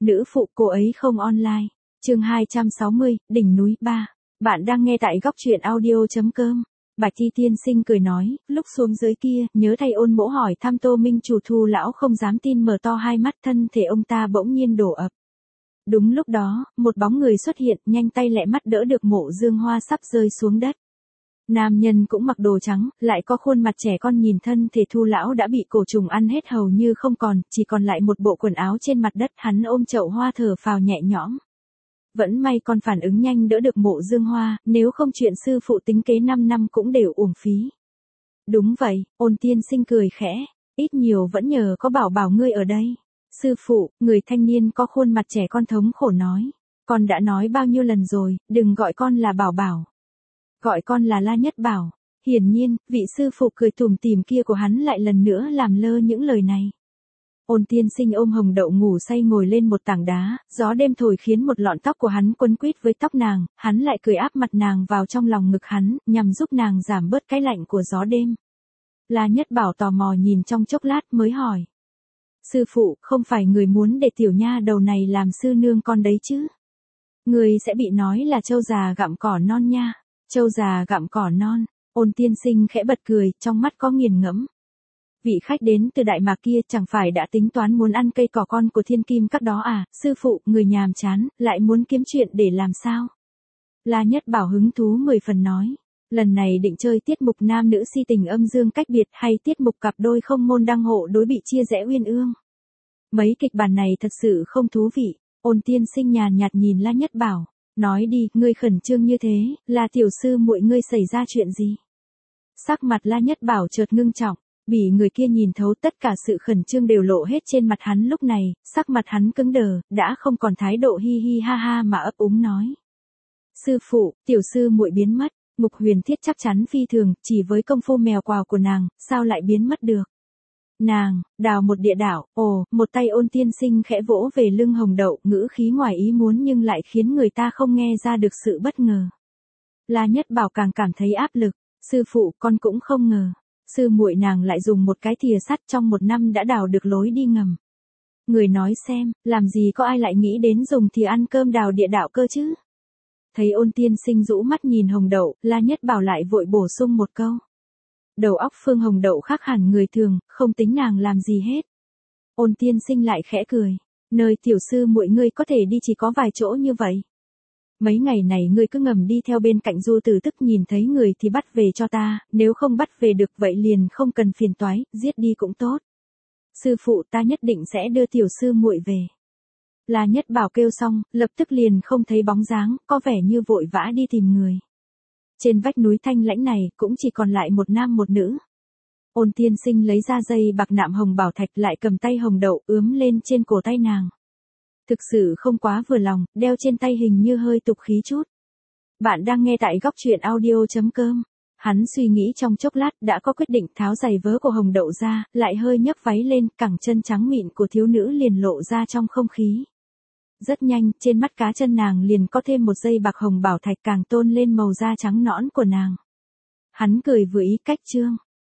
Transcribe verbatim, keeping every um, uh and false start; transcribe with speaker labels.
Speaker 1: nữ phụ cô ấy không online. Chương hai trăm sáu mươi, đỉnh núi ba. Bạn đang nghe tại góc truyện audio.com. Bạch Thi tiên sinh cười nói, lúc xuống dưới kia, nhớ thay Ôn Mỗ hỏi thăm Tô Minh chủ Thu lão không dám tin mở to hai mắt, thân thể ông ta bỗng nhiên đổ ập. Đúng lúc đó, một bóng người xuất hiện, nhanh tay lẹ mắt đỡ được Mộ Dương Hoa sắp rơi xuống đất. Nam nhân cũng mặc đồ trắng, lại có khuôn mặt trẻ con, nhìn thân thể Thu lão đã bị cổ trùng ăn hết hầu như không còn, chỉ còn lại một bộ quần áo trên mặt đất, hắn ôm chậu hoa thở phào nhẹ nhõm. Vẫn may con phản ứng nhanh đỡ được Mộ Dương Hoa, nếu không chuyện sư phụ tính kế năm năm cũng đều uổng phí. Đúng vậy, Ôn tiên sinh cười khẽ, ít nhiều vẫn nhờ có Bảo Bảo ngươi ở đây. Sư phụ, người thanh niên có khuôn mặt trẻ con thống khổ nói, con đã nói bao nhiêu lần rồi, đừng gọi con là Bảo Bảo. Gọi con là La Nhất Bảo. Hiển nhiên, vị sư phụ cười tủm tỉm kia của hắn lại lần nữa làm lơ những lời này. Ôn tiên sinh ôm Hồng Đậu ngủ say ngồi lên một tảng đá, gió đêm thổi khiến một lọn tóc của hắn quấn quýt với tóc nàng, hắn lại cười áp mặt nàng vào trong lòng ngực hắn, nhằm giúp nàng giảm bớt cái lạnh của gió đêm. La Nhất Bảo tò mò nhìn trong chốc lát mới hỏi. Sư phụ, không phải người muốn để tiểu nha đầu này làm sư nương con đấy chứ? Người sẽ bị nói là trâu già gặm cỏ non nha. Trâu già gặm cỏ non. Ôn tiên sinh khẽ bật cười, trong mắt có nghiền ngẫm. Vị khách đến từ Đại Mạc kia chẳng phải đã tính toán muốn ăn cây cỏ con của thiên kim các đó à? Sư phụ, người nhàm chán, lại muốn kiếm chuyện để làm sao? La Nhất Bảo hứng thú mười phần nói. Lần này định chơi tiết mục nam nữ si tình âm dương cách biệt hay tiết mục cặp đôi không môn đăng hộ đối bị chia rẽ uyên ương? Mấy kịch bản này thật sự không thú vị. Ôn tiên sinh nhàn nhạt nhìn La Nhất Bảo. Nói đi, ngươi khẩn trương như thế, là tiểu sư muội ngươi xảy ra chuyện gì? Sắc mặt La Nhất Bảo chợt ngưng trọng, bị người kia nhìn thấu, tất cả sự khẩn trương đều lộ hết trên mặt hắn lúc này, sắc mặt hắn cứng đờ, đã không còn thái độ hi hi ha ha mà ấp úng nói. Sư phụ, tiểu sư muội biến mất. Mục Huyền Thiết chắc chắn phi thường, chỉ với công phu mèo quào của nàng, sao lại biến mất được? Nàng, đào một địa đạo, ồ, một tay Ôn tiên sinh khẽ vỗ về lưng Hồng Đậu, ngữ khí ngoài ý muốn nhưng lại khiến người ta không nghe ra được sự bất ngờ. La Nhất Bảo càng cảm thấy áp lực, sư phụ, con cũng không ngờ, sư muội nàng lại dùng một cái thìa sắt trong một năm đã đào được lối đi ngầm. Người nói xem, làm gì có ai lại nghĩ đến dùng thìa ăn cơm đào địa đạo cơ chứ? Thấy Ôn tiên sinh rũ mắt nhìn Hồng Đậu, La Nhất Bảo lại vội bổ sung một câu. Đầu óc Phương Hồng Đậu khác hẳn người thường, không tính nàng làm gì hết. Ôn tiên sinh lại khẽ cười. Nơi tiểu sư muội ngươi có thể đi chỉ có vài chỗ như vậy. Mấy ngày này ngươi cứ ngầm đi theo bên cạnh Du Tử Tức, nhìn thấy người thì bắt về cho ta, nếu không bắt về được vậy liền không cần phiền toái, giết đi cũng tốt. Sư phụ, ta nhất định sẽ đưa tiểu sư muội về. La Nhất Bảo kêu xong, lập tức liền không thấy bóng dáng, có vẻ như vội vã đi tìm người. Trên vách núi thanh lãnh này cũng chỉ còn lại một nam một nữ. Ôn tiên sinh lấy ra dây bạc nạm hồng bảo thạch, lại cầm tay Hồng Đậu ướm lên trên cổ tay nàng. Thực sự không quá vừa lòng, đeo trên tay hình như hơi tục khí chút. Bạn đang nghe tại góc truyện audio.com. Hắn suy nghĩ trong chốc lát đã có quyết định, tháo giày vớ của Hồng Đậu ra, lại hơi nhấc váy lên, cẳng chân trắng mịn của thiếu nữ liền lộ ra trong không khí. Rất nhanh, trên mắt cá chân nàng liền có thêm một dây bạc hồng bảo thạch, càng tôn lên màu da trắng nõn của nàng. Hắn cười vừa ý cách chương.